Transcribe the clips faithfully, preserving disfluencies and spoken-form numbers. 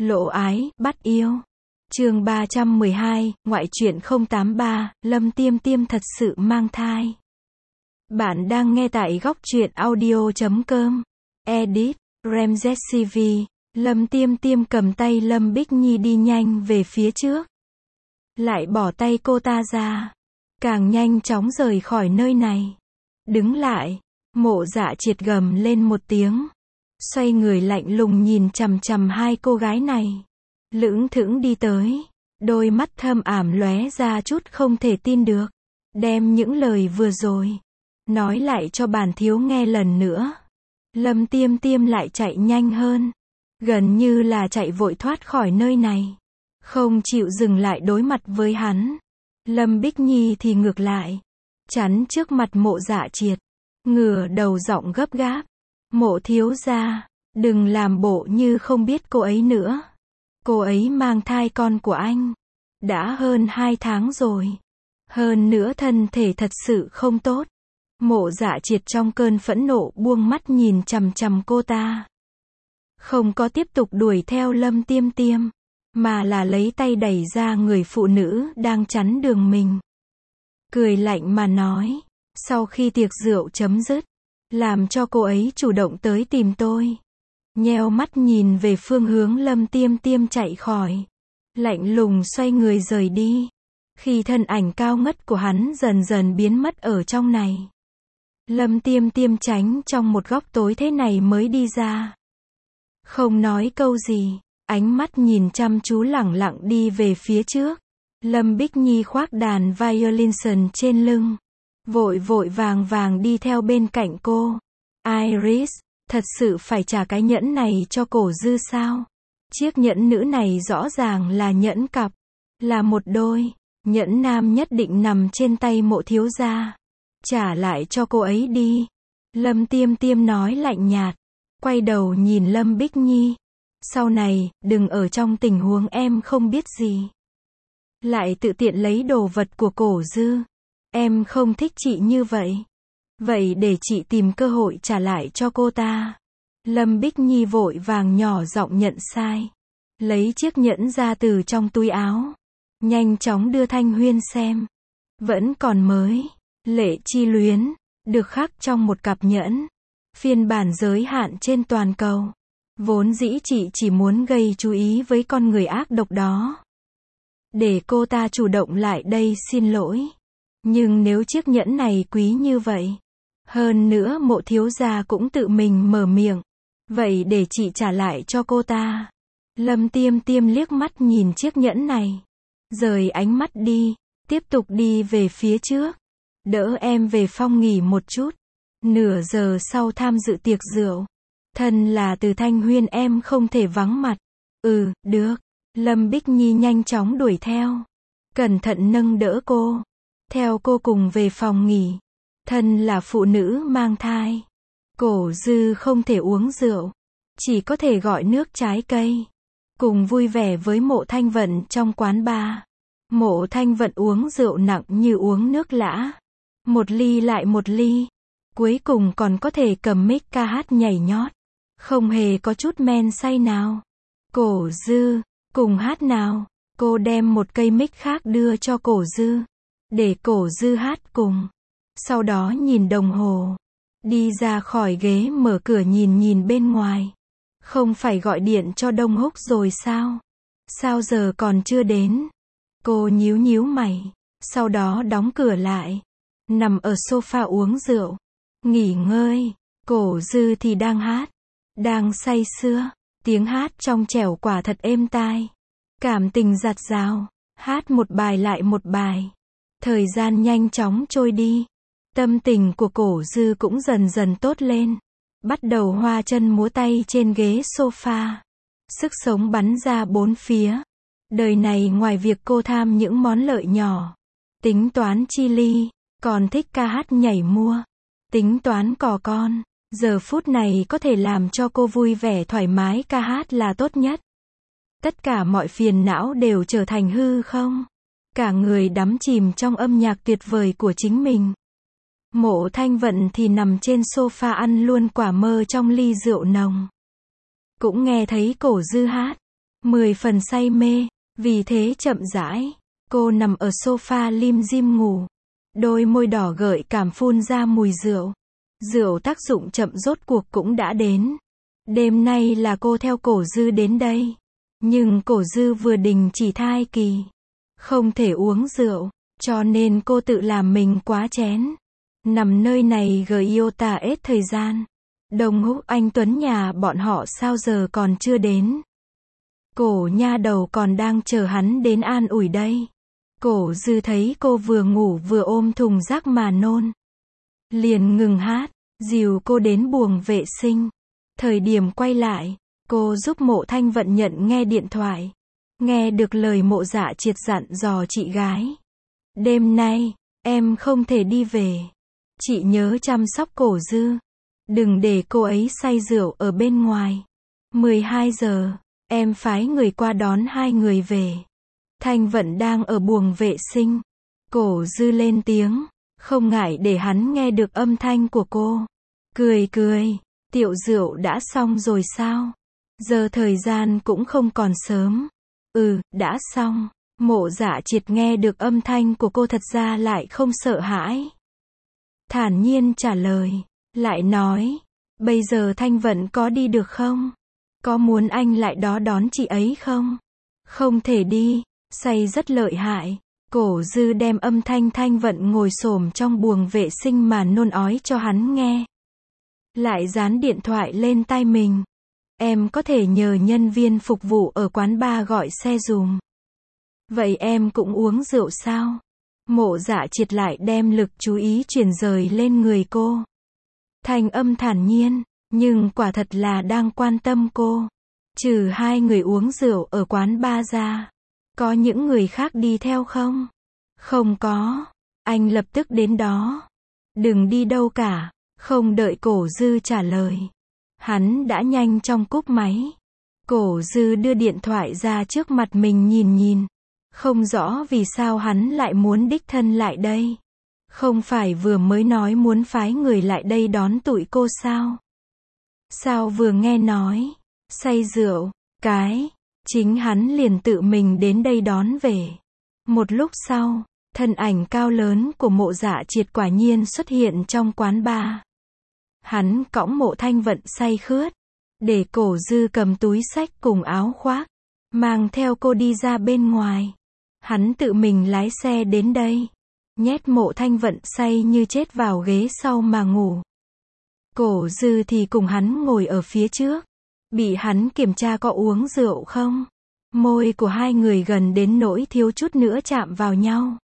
Lộ ái, bắt yêu. Chương ba trăm mười hai, ngoại truyện không tám ba, Lâm Tiêm Tiêm thật sự mang thai. Bạn đang nghe tại góc truyện audio chấm com. Edit, Ramzes xê vê. Lâm Tiêm Tiêm cầm tay Lâm Bích Nhi đi nhanh về phía trước. Lại bỏ tay cô ta ra. Càng nhanh chóng rời khỏi nơi này. Đứng lại. Mộ Dạ Triệt gầm lên một tiếng. Xoay người lạnh lùng nhìn chằm chằm hai cô gái này. Lững thững đi tới. Đôi mắt thâm ảm lóe ra chút không thể tin được. Đem những lời vừa rồi nói lại cho bản thiếu nghe lần nữa. Lâm Tiêm Tiêm lại chạy nhanh hơn. Gần như là chạy vội thoát khỏi nơi này. Không chịu dừng lại đối mặt với hắn. Lâm Bích Nhi thì ngược lại. Chắn trước mặt Mộ Dạ Triệt. Ngửa đầu giọng gấp gáp. Mộ thiếu gia, đừng làm bộ như không biết cô ấy nữa. Cô ấy mang thai con của anh. Đã hơn hai tháng rồi. Hơn nữa thân thể thật sự không tốt. Mộ Dạ Triệt trong cơn phẫn nộ buông mắt nhìn chằm chằm cô ta. Không có tiếp tục đuổi theo Lâm Tiêm Tiêm. Mà là lấy tay đẩy ra người phụ nữ đang chắn đường mình. Cười lạnh mà nói. Sau khi tiệc rượu chấm dứt. Làm cho cô ấy chủ động tới tìm tôi. Nheo mắt nhìn về phương hướng Lâm Tiêm Tiêm chạy khỏi. Lạnh lùng xoay người rời đi. Khi thân ảnh cao ngất của hắn dần dần biến mất ở trong này. Lâm Tiêm Tiêm tránh trong một góc tối thế này mới đi ra. Không nói câu gì. Ánh mắt nhìn chăm chú lẳng lặng đi về phía trước. Lâm Bích Nhi khoác đàn violin trên lưng. Vội vội vàng vàng đi theo bên cạnh cô. Iris, thật sự phải trả cái nhẫn này cho Cổ Dư sao? Chiếc nhẫn nữ này rõ ràng là nhẫn cặp. Là một đôi. Nhẫn nam nhất định nằm trên tay Mộ thiếu gia. Trả lại cho cô ấy đi. Lâm Tiêm Tiêm nói lạnh nhạt. Quay đầu nhìn Lâm Bích Nhi. Sau này, đừng ở trong tình huống em không biết gì. Lại tự tiện lấy đồ vật của Cổ Dư. Em không thích chị như vậy. Vậy để chị tìm cơ hội trả lại cho cô ta. Lâm Bích Nhi vội vàng nhỏ giọng nhận sai. Lấy chiếc nhẫn ra từ trong túi áo. Nhanh chóng đưa Thanh Huyên xem. Vẫn còn mới. Lệ Chi Luyến. Được khắc trong một cặp nhẫn. Phiên bản giới hạn trên toàn cầu. Vốn dĩ chị chỉ muốn gây chú ý với con người ác độc đó. Để cô ta chủ động lại đây xin lỗi. Nhưng nếu chiếc nhẫn này quý như vậy. Hơn nữa Mộ thiếu gia cũng tự mình mở miệng. Vậy để chị trả lại cho cô ta. Lâm Tiêm Tiêm liếc mắt nhìn chiếc nhẫn này. Rời ánh mắt đi. Tiếp tục đi về phía trước. Đỡ em về phòng nghỉ một chút. Nửa giờ sau tham dự tiệc rượu. Thân là Từ Thanh Huyên em không thể vắng mặt. Ừ, được. Lâm Bích Nhi nhanh chóng đuổi theo. Cẩn thận nâng đỡ cô. Theo cô cùng về phòng nghỉ. Thân là phụ nữ mang thai. Cổ Dư không thể uống rượu. Chỉ có thể gọi nước trái cây. Cùng vui vẻ với Mộ Thanh Vận trong quán bar. Mộ Thanh Vận uống rượu nặng như uống nước lã. Một ly lại một ly. Cuối cùng còn có thể cầm mic ca hát nhảy nhót. Không hề có chút men say nào. Cổ Dư, cùng hát nào. Cô đem một cây mic khác đưa cho Cổ Dư. Để Cổ Dư hát cùng. Sau đó nhìn đồng hồ. Đi ra khỏi ghế mở cửa nhìn nhìn bên ngoài. Không phải gọi điện cho Đông Húc rồi sao? Sao giờ còn chưa đến? Cô nhíu nhíu mày. Sau đó đóng cửa lại. Nằm ở sofa uống rượu. Nghỉ ngơi. Cổ Dư thì đang hát. Đang say sưa. Tiếng hát trong trẻo quả thật êm tai. Cảm tình dạt dào. Hát một bài lại một bài. Thời gian nhanh chóng trôi đi. Tâm tình của Cổ Dư cũng dần dần tốt lên. Bắt đầu hoa chân múa tay trên ghế sofa. Sức sống bắn ra bốn phía. Đời này ngoài việc cô tham những món lợi nhỏ. Tính toán chi ly. Còn thích ca hát nhảy mua. Tính toán cò con. Giờ phút này có thể làm cho cô vui vẻ thoải mái ca hát là tốt nhất. Tất cả mọi phiền não đều trở thành hư không. Cả người đắm chìm trong âm nhạc tuyệt vời của chính mình. Mộ Thanh Vận thì nằm trên sofa ăn luôn quả mơ trong ly rượu nồng. Cũng nghe thấy Cổ Dư hát. Mười phần say mê, vì thế chậm rãi, cô nằm ở sofa lim dim ngủ. Đôi môi đỏ gợi cảm phun ra mùi rượu. Rượu tác dụng chậm rốt cuộc cũng đã đến. Đêm nay là cô theo Cổ Dư đến đây. Nhưng Cổ Dư vừa đình chỉ thai kỳ. Không thể uống rượu, cho nên cô tự làm mình quá chén. Nằm nơi này gợi yêu tà ết thời gian. Đồng Húc anh Tuấn nhà bọn họ sao giờ còn chưa đến. Cổ nha đầu còn đang chờ hắn đến an ủi đây. Cổ Dư thấy cô vừa ngủ vừa ôm thùng rác mà nôn. Liền ngừng hát, dìu cô đến buồng vệ sinh. Thời điểm quay lại, cô giúp Mộ Thanh Vận nhận nghe điện thoại. Nghe được lời Mộ Dạ Triệt dặn dò chị gái. Đêm nay, em không thể đi về. Chị nhớ chăm sóc Cổ Dư. Đừng để cô ấy say rượu ở bên ngoài. mười hai giờ, em phái người qua đón hai người về. Thanh Vận đang ở buồng vệ sinh. Cổ Dư lên tiếng, không ngại để hắn nghe được âm thanh của cô. Cười cười, tiệu rượu đã xong rồi sao? Giờ thời gian cũng không còn sớm. Ừ, đã xong. Mộ Dạ Triệt nghe được âm thanh của cô thật ra lại không sợ hãi. Thản nhiên trả lời, lại nói, bây giờ Thanh Vận có đi được không? Có muốn anh lại đó đón chị ấy không? Không thể đi, say rất lợi hại. Cổ Dư đem âm thanh Thanh Vận ngồi xổm trong buồng vệ sinh mà nôn ói cho hắn nghe. Lại dán điện thoại lên tai mình. Em có thể nhờ nhân viên phục vụ ở quán bar gọi xe dùm. Vậy em cũng uống rượu sao? Mộ Dạ Triệt lại đem lực chú ý chuyển rời lên người cô. Thanh âm thản nhiên, nhưng quả thật là đang quan tâm cô. Trừ hai người uống rượu ở quán bar ra, có những người khác đi theo không? Không có. Anh lập tức đến đó. Đừng đi đâu cả. Không đợi Cổ Dư trả lời, hắn đã nhanh chóng cúp máy. Cổ Dư đưa điện thoại ra trước mặt mình nhìn nhìn. Không rõ vì sao hắn lại muốn đích thân lại đây. Không phải vừa mới nói muốn phái người lại đây đón tụi cô sao? Sao vừa nghe nói say rượu, cái chính hắn liền tự mình đến đây đón về. Một lúc sau, thân ảnh cao lớn của Mộ Dạ Triệt quả nhiên xuất hiện trong quán bar. Hắn cõng Mộ Thanh Vận say khướt, để Cổ Dư cầm túi xách cùng áo khoác, mang theo cô đi ra bên ngoài. Hắn tự mình lái xe đến đây, nhét Mộ Thanh Vận say như chết vào ghế sau mà ngủ. Cổ Dư thì cùng hắn ngồi ở phía trước, bị hắn kiểm tra có uống rượu không. Môi của hai người gần đến nỗi thiếu chút nữa chạm vào nhau.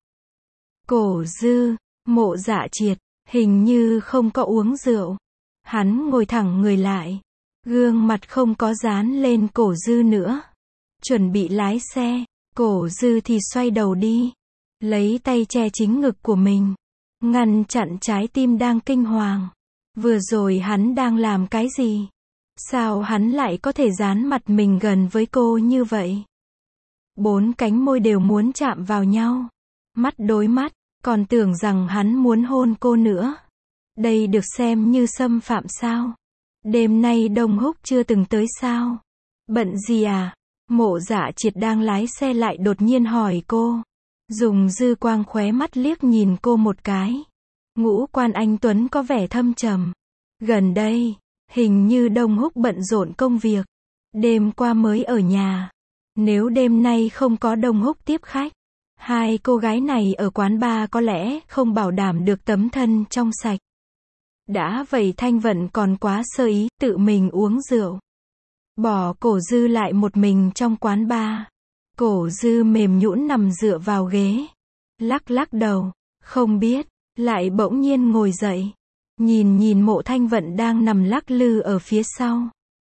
Cổ Dư, Mộ Dạ Triệt, hình như không có uống rượu. Hắn ngồi thẳng người lại, gương mặt không có dán lên Cổ Dư nữa. Chuẩn bị lái xe, Cổ Dư thì xoay đầu đi, lấy tay che chính ngực của mình, ngăn chặn trái tim đang kinh hoàng. Vừa rồi hắn đang làm cái gì? Sao hắn lại có thể dán mặt mình gần với cô như vậy? Bốn cánh môi đều muốn chạm vào nhau. Mắt đối mắt, còn tưởng rằng hắn muốn hôn cô nữa. Đây được xem như xâm phạm sao? Đêm nay Đông Húc chưa từng tới sao? Bận gì à? Mộ Dạ Triệt đang lái xe lại đột nhiên hỏi cô. Dùng dư quang khóe mắt liếc nhìn cô một cái. Ngũ quan anh Tuấn có vẻ thâm trầm. Gần đây, hình như Đông Húc bận rộn công việc. Đêm qua mới ở nhà. Nếu đêm nay không có Đông Húc tiếp khách, hai cô gái này ở quán bar có lẽ không bảo đảm được tấm thân trong sạch. Đã vậy Thanh Vận còn quá sơ ý, tự mình uống rượu. Bỏ Cổ Dư lại một mình trong quán bar. Cổ Dư mềm nhũn nằm dựa vào ghế. Lắc lắc đầu, không biết, lại bỗng nhiên ngồi dậy. Nhìn nhìn Mộ Thanh Vận đang nằm lắc lư ở phía sau.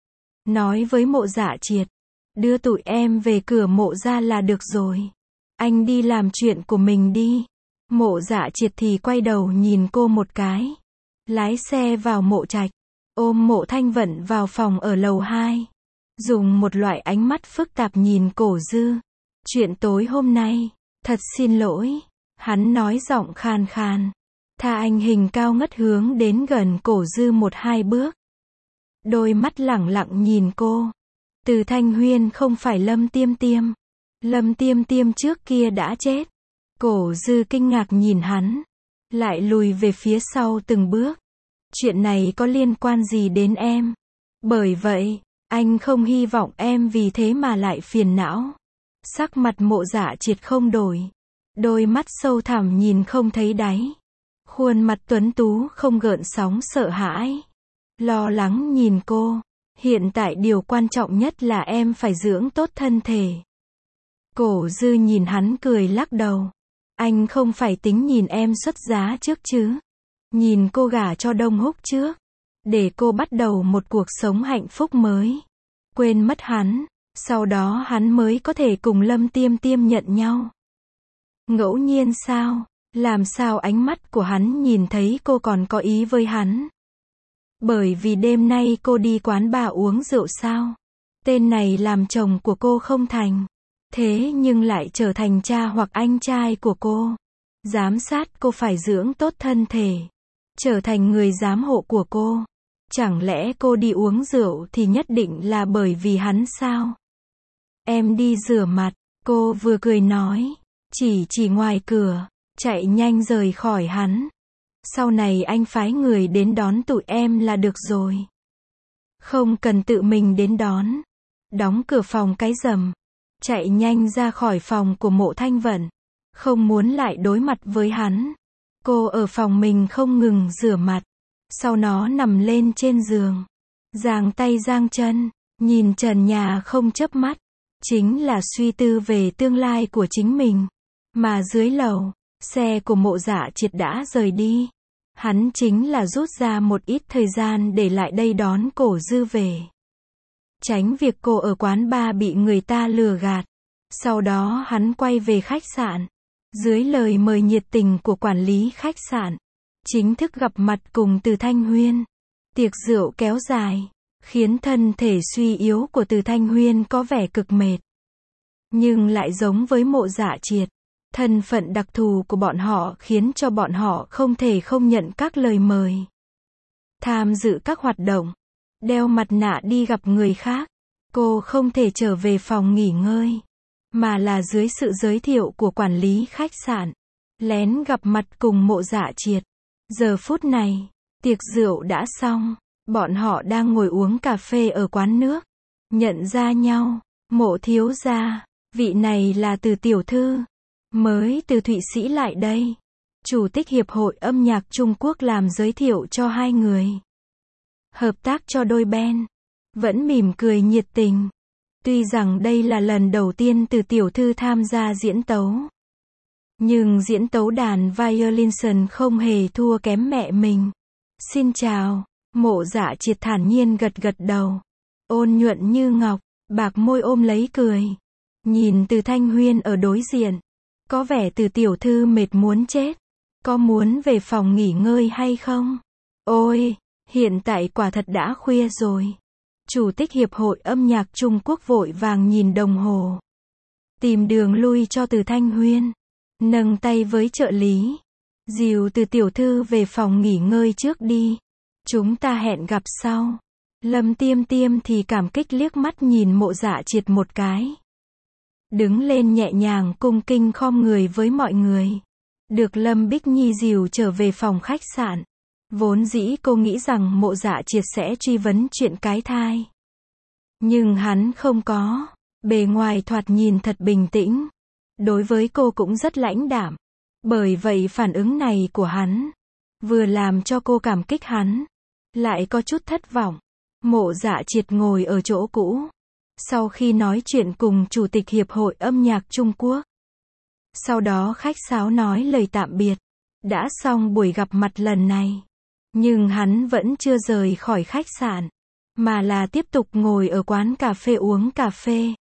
Nói với Mộ Dạ Triệt, đưa tụi em về cửa Mộ ra là được rồi. Anh đi làm chuyện của mình đi. Mộ Dạ Triệt thì quay đầu nhìn cô một cái. Lái xe vào Mộ Trạch, ôm Mộ Thanh Vận vào phòng ở lầu hai. Dùng một loại ánh mắt phức tạp nhìn Cổ Dư. Chuyện tối hôm nay, thật xin lỗi. Hắn nói giọng khàn khàn. Tha anh hình cao ngất hướng đến gần Cổ Dư một hai bước. Đôi mắt lẳng lặng nhìn cô. Từ Thanh Huyên không phải Lâm Tiêm Tiêm. Lâm Tiêm Tiêm trước kia đã chết. Cổ Dư kinh ngạc nhìn hắn, lại lùi về phía sau từng bước. Chuyện này có liên quan gì đến em? Bởi vậy, anh không hy vọng em vì thế mà lại phiền não. Sắc mặt Mộ Dạ Triệt không đổi. Đôi mắt sâu thẳm nhìn không thấy đáy. Khuôn mặt tuấn tú không gợn sóng sợ hãi. Lo lắng nhìn cô. Hiện tại điều quan trọng nhất là em phải dưỡng tốt thân thể. Cổ Dư nhìn hắn cười lắc đầu. Anh không phải tính nhìn em xuất giá trước chứ. Nhìn cô gả cho Đông Húc trước. Để cô bắt đầu một cuộc sống hạnh phúc mới. Quên mất hắn. Sau đó hắn mới có thể cùng Lâm Tiêm Tiêm nhận nhau. Ngẫu nhiên sao? Làm sao ánh mắt của hắn nhìn thấy cô còn có ý với hắn? Bởi vì đêm nay cô đi quán bar uống rượu sao? Tên này làm chồng của cô không thành. Thế nhưng lại trở thành cha hoặc anh trai của cô. Giám sát cô phải dưỡng tốt thân thể. Trở thành người giám hộ của cô. Chẳng lẽ cô đi uống rượu thì nhất định là bởi vì hắn sao? Em đi rửa mặt, cô vừa cười nói. Chỉ chỉ ngoài cửa, chạy nhanh rời khỏi hắn. Sau này anh phái người đến đón tụi em là được rồi. Không cần tự mình đến đón. Đóng cửa phòng cái rầm. Chạy nhanh ra khỏi phòng của Mộ Thanh Vận. Không muốn lại đối mặt với hắn. Cô ở phòng mình không ngừng rửa mặt. Sau đó nằm lên trên giường. Giang tay giang chân. Nhìn trần nhà không chớp mắt. Chính là suy tư về tương lai của chính mình. Mà dưới lầu, xe của Mộ Dạ Triệt đã rời đi. Hắn chính là rút ra một ít thời gian để lại đây đón Cổ Dư về. Tránh việc cô ở quán bar bị người ta lừa gạt. Sau đó hắn quay về khách sạn. Dưới lời mời nhiệt tình của quản lý khách sạn. Chính thức gặp mặt cùng Từ Thanh Huyên. Tiệc rượu kéo dài. Khiến thân thể suy yếu của Từ Thanh Huyên có vẻ cực mệt. Nhưng lại giống với Mộ Dạ Triệt. Thân phận đặc thù của bọn họ khiến cho bọn họ không thể không nhận các lời mời. Tham dự các hoạt động. Đeo mặt nạ đi gặp người khác. Cô không thể trở về phòng nghỉ ngơi. Mà là dưới sự giới thiệu của quản lý khách sạn. Lén gặp mặt cùng Mộ Dạ Triệt. Giờ phút này, tiệc rượu đã xong. Bọn họ đang ngồi uống cà phê ở quán nước. Nhận ra nhau. Mộ thiếu gia. Vị này là Từ tiểu thư. Mới từ Thụy Sĩ lại đây. Chủ tịch Hiệp hội âm nhạc Trung Quốc làm giới thiệu cho hai người. Hợp tác cho đôi bên. Vẫn mỉm cười nhiệt tình. Tuy rằng đây là lần đầu tiên Từ tiểu thư tham gia diễn tấu. Nhưng diễn tấu đàn violin không hề thua kém mẹ mình. Xin chào. Mộ Dạ Triệt thản nhiên gật gật đầu. Ôn nhuận như ngọc, bạc môi ôm lấy cười. Nhìn Từ Thanh Huyên ở đối diện. Có vẻ Từ tiểu thư mệt muốn chết. Có muốn về phòng nghỉ ngơi hay không? Ôi, hiện tại quả thật đã khuya rồi. Chủ tịch Hiệp hội âm nhạc Trung Quốc vội vàng nhìn đồng hồ. Tìm đường lui cho Từ Thanh Huyên. Nâng tay với trợ lý. Dìu Từ tiểu thư về phòng nghỉ ngơi trước đi. Chúng ta hẹn gặp sau. Lâm Tiêm Tiêm thì cảm kích liếc mắt nhìn Mộ Dạ Triệt một cái. Đứng lên nhẹ nhàng cung kinh khom người với mọi người. Được Lâm Bích Nhi dìu trở về phòng khách sạn. Vốn dĩ cô nghĩ rằng Mộ Dạ Triệt sẽ truy vấn chuyện cái thai. Nhưng hắn không có. Bề ngoài thoạt nhìn thật bình tĩnh. Đối với cô cũng rất lãnh đạm. Bởi vậy phản ứng này của hắn. Vừa làm cho cô cảm kích hắn. Lại có chút thất vọng. Mộ Dạ Triệt ngồi ở chỗ cũ. Sau khi nói chuyện cùng Chủ tịch Hiệp hội âm nhạc Trung Quốc. Sau đó khách sáo nói lời tạm biệt. Đã xong buổi gặp mặt lần này. Nhưng hắn vẫn chưa rời khỏi khách sạn. Mà là tiếp tục ngồi ở quán cà phê uống cà phê.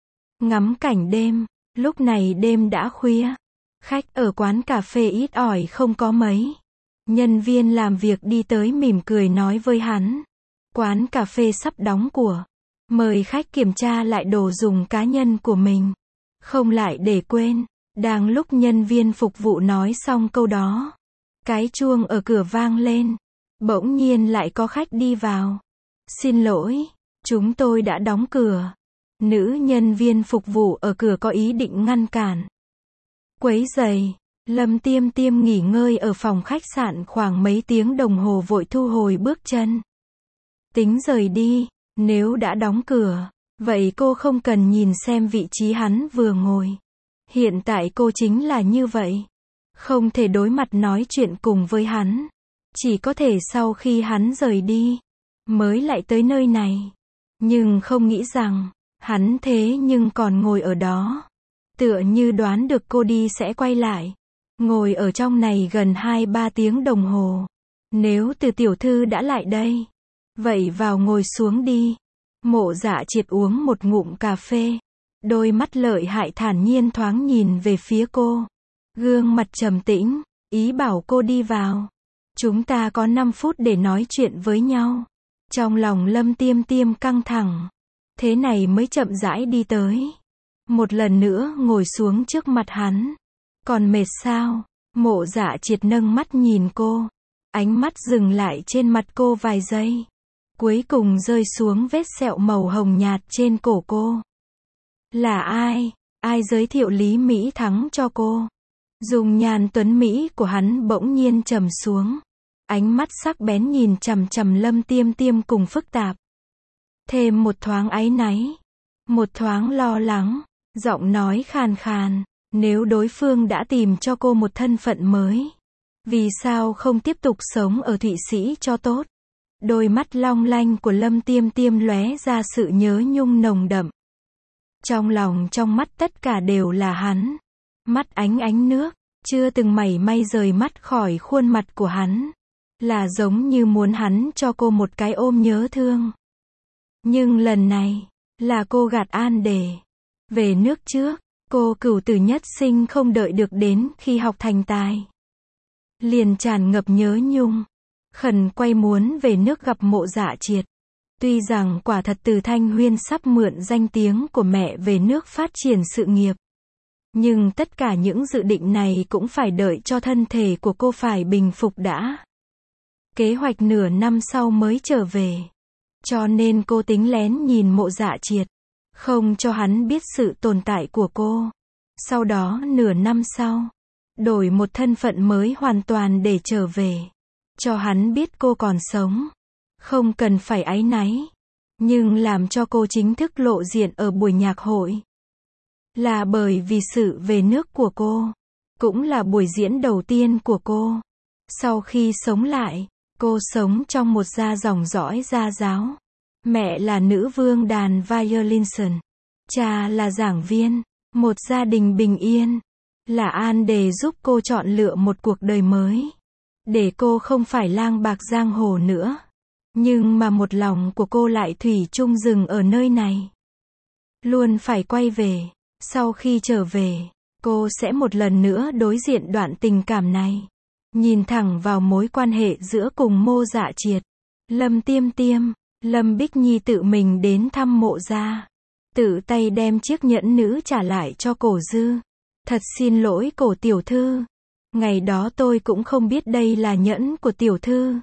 Ngắm cảnh đêm. Lúc này đêm đã khuya. Khách ở quán cà phê ít ỏi không có mấy. Nhân viên làm việc đi tới mỉm cười nói với hắn. Quán cà phê sắp đóng cửa. Mời khách kiểm tra lại đồ dùng cá nhân của mình. Không lại để quên. Đang lúc nhân viên phục vụ nói xong câu đó. Cái chuông ở cửa vang lên. Bỗng nhiên lại có khách đi vào. Xin lỗi. Chúng tôi đã đóng cửa. Nữ nhân viên phục vụ ở cửa có ý định ngăn cản. Quấy rầy. Lâm Tiêm Tiêm nghỉ ngơi ở phòng khách sạn khoảng mấy tiếng đồng hồ vội thu hồi bước chân. Tính rời đi, nếu đã đóng cửa, vậy cô không cần nhìn xem vị trí hắn vừa ngồi. Hiện tại cô chính là như vậy. Không thể đối mặt nói chuyện cùng với hắn. Chỉ có thể sau khi hắn rời đi, mới lại tới nơi này. Nhưng không nghĩ rằng, hắn thế nhưng còn ngồi ở đó. Tựa như đoán được cô đi sẽ quay lại. Ngồi ở trong này gần hai ba tiếng đồng hồ. Nếu Từ tiểu thư đã lại đây, vậy vào ngồi xuống đi. Mộ Dạ Triệt uống một ngụm cà phê. Đôi mắt lợi hại thản nhiên thoáng nhìn về phía cô. Gương mặt trầm tĩnh, ý bảo cô đi vào. Chúng ta có năm phút để nói chuyện với nhau. Trong lòng Lâm Tiêm Tiêm căng thẳng. Thế này mới chậm rãi đi tới. Một lần nữa ngồi xuống trước mặt hắn. Còn mệt sao? Mộ Dạ Triệt nâng mắt nhìn cô. Ánh mắt dừng lại trên mặt cô vài giây. Cuối cùng rơi xuống vết sẹo màu hồng nhạt trên cổ cô. Là ai? Ai giới thiệu Lý Mỹ Thắng cho cô? Dung nhan tuấn Mỹ của hắn bỗng nhiên trầm xuống. Ánh mắt sắc bén nhìn chằm chằm Lâm Tiêm Tiêm cùng phức tạp. Thêm một thoáng áy náy. Một thoáng lo lắng. Giọng nói khàn khàn. Nếu đối phương đã tìm cho cô một thân phận mới, vì sao không tiếp tục sống ở Thụy Sĩ cho tốt? Đôi mắt long lanh của Lâm Tiêm Tiêm lóe ra sự nhớ nhung nồng đậm. Trong lòng trong mắt tất cả đều là hắn. Mắt ánh ánh nước, chưa từng mảy may rời mắt khỏi khuôn mặt của hắn. Là giống như muốn hắn cho cô một cái ôm nhớ thương. Nhưng lần này, là cô gạt an đề. Về nước trước, cô cửu tử nhất sinh không đợi được đến khi học thành tài. Liền tràn ngập nhớ nhung. Khẩn quay muốn về nước gặp Mộ Dạ Triệt. Tuy rằng quả thật Từ Thanh Huyên sắp mượn danh tiếng của mẹ về nước phát triển sự nghiệp. Nhưng tất cả những dự định này cũng phải đợi cho thân thể của cô phải bình phục đã. Kế hoạch nửa năm sau mới trở về. Cho nên cô tính lén nhìn Mộ Dạ Triệt. Không cho hắn biết sự tồn tại của cô. Sau đó nửa năm sau, đổi một thân phận mới hoàn toàn để trở về. Cho hắn biết cô còn sống. Không cần phải áy náy. Nhưng làm cho cô chính thức lộ diện ở buổi nhạc hội. Là bởi vì sự về nước của cô. Cũng là buổi diễn đầu tiên của cô. Sau khi sống lại, cô sống trong một gia dòng dõi gia giáo. Mẹ là nữ vương đàn Violinson. Cha là giảng viên. Một gia đình bình yên. Là an đề giúp cô chọn lựa một cuộc đời mới. Để cô không phải lang bạc giang hồ nữa. Nhưng mà một lòng của cô lại thủy chung dừng ở nơi này. Luôn phải quay về. Sau khi trở về, cô sẽ một lần nữa đối diện đoạn tình cảm này. Nhìn thẳng vào mối quan hệ giữa cùng Mộ Dạ Triệt. Lâm Tiêm Tiêm, Lâm Bích Nhi tự mình đến thăm Mộ gia. Tự tay đem chiếc nhẫn nữ trả lại cho Cổ Dư. Thật xin lỗi Cổ tiểu thư. Ngày đó tôi cũng không biết đây là nhẫn của tiểu thư.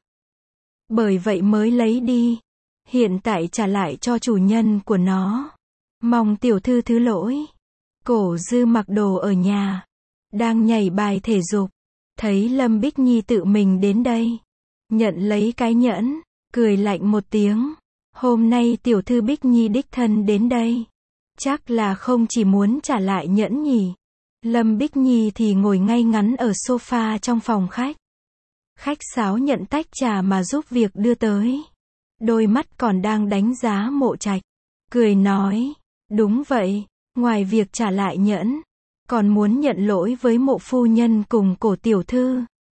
Bởi vậy mới lấy đi. Hiện tại trả lại cho chủ nhân của nó. Mong tiểu thư thứ lỗi. Cổ Dư mặc đồ ở nhà. Đang nhảy bài thể dục. Thấy Lâm Bích Nhi tự mình đến đây. Nhận lấy cái nhẫn. Cười lạnh một tiếng. Hôm nay tiểu thư Bích Nhi đích thân đến đây. Chắc là không chỉ muốn trả lại nhẫn nhỉ. Lâm Bích Nhi thì ngồi ngay ngắn ở sofa trong phòng khách. Khách sáo nhận tách trà mà giúp việc đưa tới. Đôi mắt còn đang đánh giá Mộ Trạch. Cười nói. Đúng vậy. Ngoài việc trả lại nhẫn. Còn muốn nhận lỗi với Mộ phu nhân cùng Cổ tiểu thư.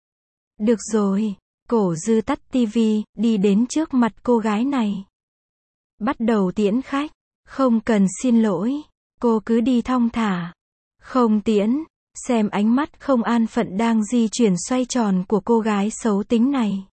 Được rồi. Cổ Dư tắt tivi, đi đến trước mặt cô gái này. Bắt đầu tiễn khách. Không cần xin lỗi. Cô cứ đi thong thả. Không tiễn. Xem ánh mắt không an phận đang di chuyển xoay tròn của cô gái xấu tính này.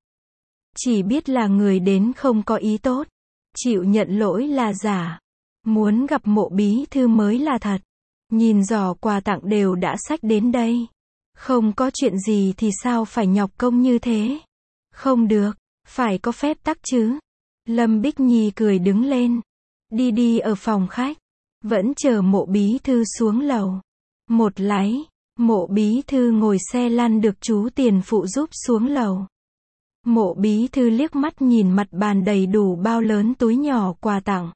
Chỉ biết là người đến không có ý tốt. Chịu nhận lỗi là giả. Muốn gặp Mộ bí thư mới là thật. Nhìn giỏ quà tặng đều đã xách đến đây. Không có chuyện gì thì sao phải nhọc công như thế. Không được. Phải có phép tắc chứ. Lâm Bích Nhi cười đứng lên. Đi đi ở phòng khách. Vẫn chờ mộ bí thư xuống lầu. Một lái. Mộ bí thư ngồi xe lăn được chú tiền phụ giúp xuống lầu. Mộ bí thư liếc mắt nhìn mặt bàn đầy đủ bao lớn túi nhỏ quà tặng.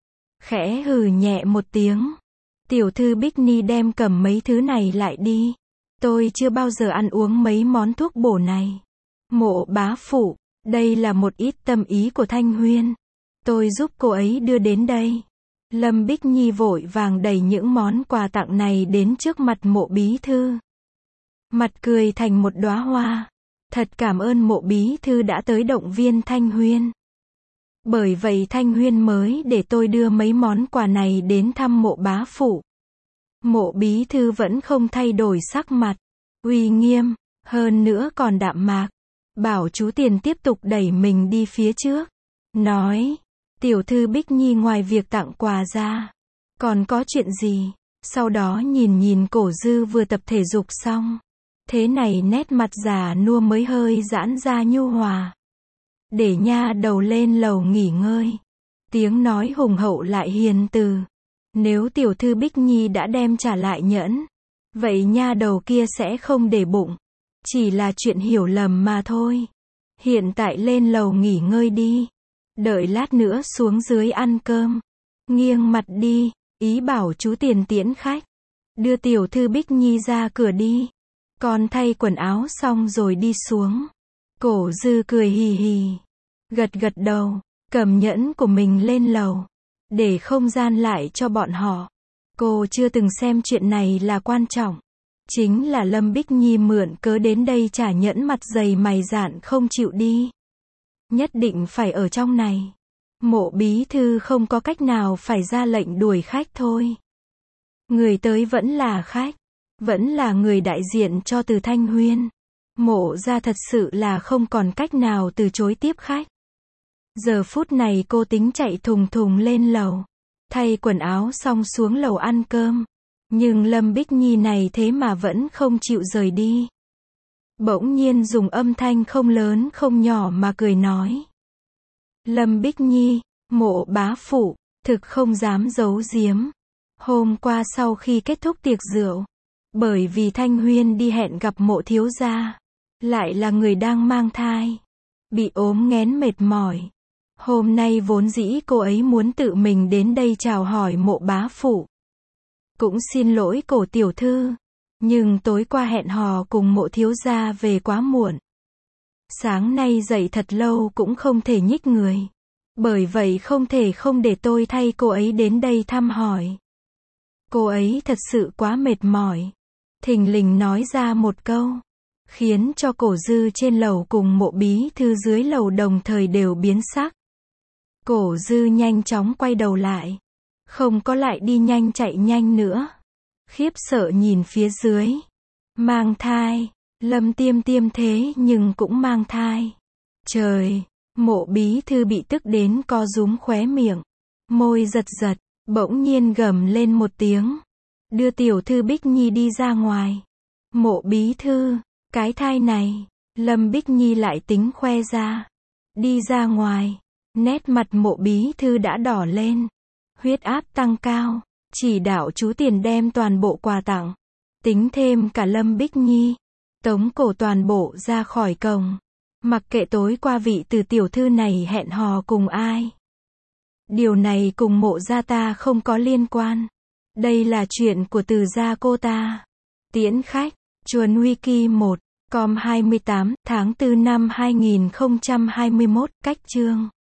Khẽ hừ nhẹ một tiếng. Tiểu thư Bích Ni đem cầm mấy thứ này lại đi. Tôi chưa bao giờ ăn uống mấy món thuốc bổ này. Mộ bá phụ, đây là một ít tâm ý của Thanh Huyên. Tôi giúp cô ấy đưa đến đây. Lâm Bích Nhi vội vàng đẩy những món quà tặng này đến trước mặt mộ bí thư. Mặt cười thành một đóa hoa. Thật cảm ơn mộ bí thư đã tới động viên Thanh Huyên. Bởi vậy Thanh Huyên mới để tôi đưa mấy món quà này đến thăm mộ bá phụ. Mộ bí thư vẫn không thay đổi sắc mặt. Uy nghiêm, hơn nữa còn đạm mạc. Bảo chú tiền tiếp tục đẩy mình đi phía trước. Nói, tiểu thư Bích Nhi ngoài việc tặng quà ra, còn có chuyện gì? Sau đó nhìn nhìn Cổ Dư vừa tập thể dục xong. Thế này nét mặt già nua mới hơi giãn ra nhu hòa. Để nha đầu lên lầu nghỉ ngơi. Tiếng nói hùng hậu lại hiền từ. Nếu tiểu thư Bích Nhi đã đem trả lại nhẫn, vậy nha đầu kia sẽ không để bụng. Chỉ là chuyện hiểu lầm mà thôi. Hiện tại lên lầu nghỉ ngơi đi. Đợi lát nữa xuống dưới ăn cơm. Nghiêng mặt đi, ý bảo chú tiền tiễn khách. Đưa tiểu thư Bích Nhi ra cửa đi. Con thay quần áo xong rồi đi xuống. Cổ Dư cười hì hì. Gật gật đầu, cầm nhẫn của mình lên lầu. Để không gian lại cho bọn họ. Cô chưa từng xem chuyện này là quan trọng. Chính là Lâm Bích Nhi mượn cớ đến đây trả nhẫn mặt dày mày dạn không chịu đi. Nhất định phải ở trong này. Mộ bí thư không có cách nào phải ra lệnh đuổi khách thôi. Người tới vẫn là khách. Vẫn là người đại diện cho Từ Thanh Huyên. Mộ ra thật sự là không còn cách nào từ chối tiếp khách. Giờ phút này cô tính chạy thùng thùng lên lầu. Thay quần áo xong xuống lầu ăn cơm. Nhưng Lâm Bích Nhi này thế mà vẫn không chịu rời đi. Bỗng nhiên dùng âm thanh không lớn không nhỏ mà cười nói. Lâm Bích Nhi, mộ bá phụ, thực không dám giấu giếm. Hôm qua sau khi kết thúc tiệc rượu, bởi vì Thanh Huyên đi hẹn gặp mộ thiếu gia, lại là người đang mang thai, bị ốm nghén mệt mỏi. Hôm nay vốn dĩ cô ấy muốn tự mình đến đây chào hỏi mộ bá phụ. Cũng xin lỗi Cổ tiểu thư, nhưng tối qua hẹn hò cùng mộ thiếu gia về quá muộn. Sáng nay dậy thật lâu cũng không thể nhích người. Bởi vậy không thể không để tôi thay cô ấy đến đây thăm hỏi. Cô ấy thật sự quá mệt mỏi. Thình lình nói ra một câu, khiến cho Cổ Dư trên lầu cùng mộ bí thư dưới lầu đồng thời đều biến sắc. Cổ Dư nhanh chóng quay đầu lại. Không có lại đi nhanh chạy nhanh nữa. Khiếp sợ nhìn phía dưới. Mang thai. Lâm Tiêm Tiêm thế nhưng cũng mang thai. Trời, mộ bí thư bị tức đến co rúm khóe miệng. Môi giật giật, bỗng nhiên gầm lên một tiếng. Đưa tiểu thư Bích Nhi đi ra ngoài. Mộ bí thư, cái thai này, Lâm Bích Nhi lại tính khoe ra. Đi ra ngoài, nét mặt mộ bí thư đã đỏ lên. Huyết áp tăng cao, chỉ đạo chú tiền đem toàn bộ quà tặng. Tính thêm cả Lâm Bích Nhi. Tống cổ toàn bộ ra khỏi cổng. Mặc kệ tối qua vị Từ tiểu thư này hẹn hò cùng ai. Điều này cùng mộ gia ta không có liên quan. Đây là chuyện của Từ gia cô ta. Tiễn khách, Chuồn Wiki một, com hai mươi tám, tháng tư năm hai nghìn không trăm hai mươi mốt, cách chương.